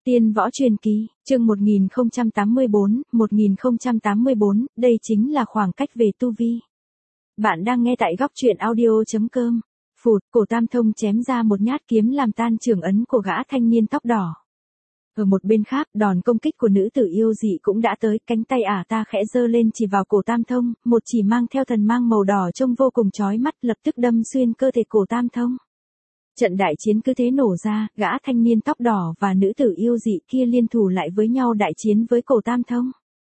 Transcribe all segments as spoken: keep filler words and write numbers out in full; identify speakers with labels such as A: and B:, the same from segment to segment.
A: Tiên võ truyền kỳ, chương một nghìn không trăm tám mươi bốn, một nghìn không trăm tám mươi bốn, đây chính là khoảng cách về tu vi. Bạn đang nghe tại góc truyện audio chấm com. Phụt, cổ Tam Thông chém ra một nhát kiếm làm tan trường ấn của gã thanh niên tóc đỏ. Ở một bên khác, đòn công kích của nữ tử yêu dị cũng đã tới, cánh tay ả ta khẽ giơ lên chỉ vào cổ Tam Thông, một chỉ mang theo thần mang màu đỏ trông vô cùng chói mắt lập tức đâm xuyên cơ thể cổ Tam Thông. Trận đại chiến cứ thế nổ ra, gã thanh niên tóc đỏ và nữ tử yêu dị kia liên thủ lại với nhau đại chiến với cổ Tam Thông.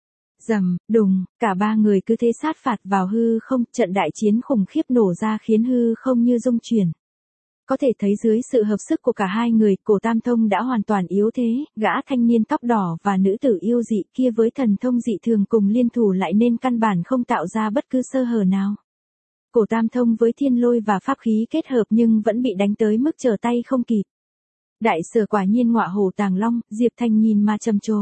A: Rầm, đùng, cả ba người cứ thế sát phạt vào hư không, trận đại chiến khủng khiếp nổ ra khiến hư không như rung chuyển. Có thể thấy dưới sự hợp sức của cả hai người, cổ Tam Thông đã hoàn toàn yếu thế, gã thanh niên tóc đỏ và nữ tử yêu dị kia với thần thông dị thường cùng liên thủ lại nên căn bản không tạo ra bất cứ sơ hở nào. Cổ Tam Thông với thiên lôi và pháp khí kết hợp nhưng vẫn bị đánh tới mức trở tay không kịp. Đại sở quả nhiên ngọa hổ tàng long, Diệp Thành nhìn mà trầm trồ.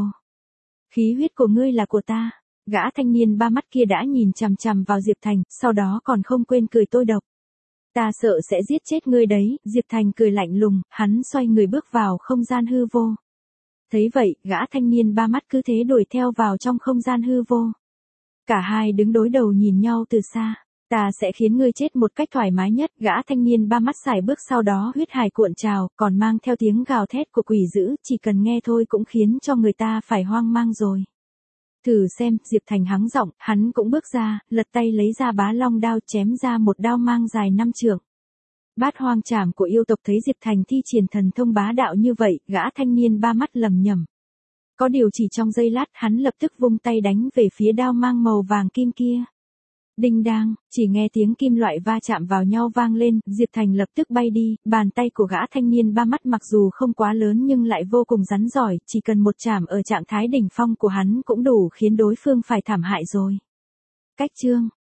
A: Khí huyết của ngươi là của ta. Gã thanh niên ba mắt kia đã nhìn chằm chằm vào Diệp Thành, sau đó còn không quên cười tôi độc. Ta sợ sẽ giết chết ngươi đấy, Diệp Thành cười lạnh lùng, hắn xoay người bước vào không gian hư vô. Thấy vậy, gã thanh niên ba mắt cứ thế đuổi theo vào trong không gian hư vô. Cả hai đứng đối đầu nhìn nhau từ xa. Ta sẽ khiến ngươi chết một cách thoải mái nhất, gã thanh niên ba mắt sải bước sau đó huyết hải cuộn trào, còn mang theo tiếng gào thét của quỷ dữ, chỉ cần nghe thôi cũng khiến cho người ta phải hoang mang rồi. Thử xem, Diệp Thành hắng giọng, hắn cũng bước ra, lật tay lấy ra bá long đao chém ra một đao mang dài năm trượng. Bát hoang trảm của yêu tộc thấy Diệp Thành thi triển thần thông bá đạo như vậy, gã thanh niên ba mắt lầm nhầm. Có điều chỉ trong giây lát hắn lập tức vung tay đánh về phía đao mang màu vàng kim kia. Đinh đang, chỉ nghe tiếng kim loại va chạm vào nhau vang lên, Diệp Thành lập tức bay đi, bàn tay của gã thanh niên ba mắt mặc dù không quá lớn nhưng lại vô cùng rắn giỏi, chỉ cần một chạm ở trạng thái đỉnh phong của hắn cũng đủ khiến đối phương phải thảm hại rồi. Cách chương,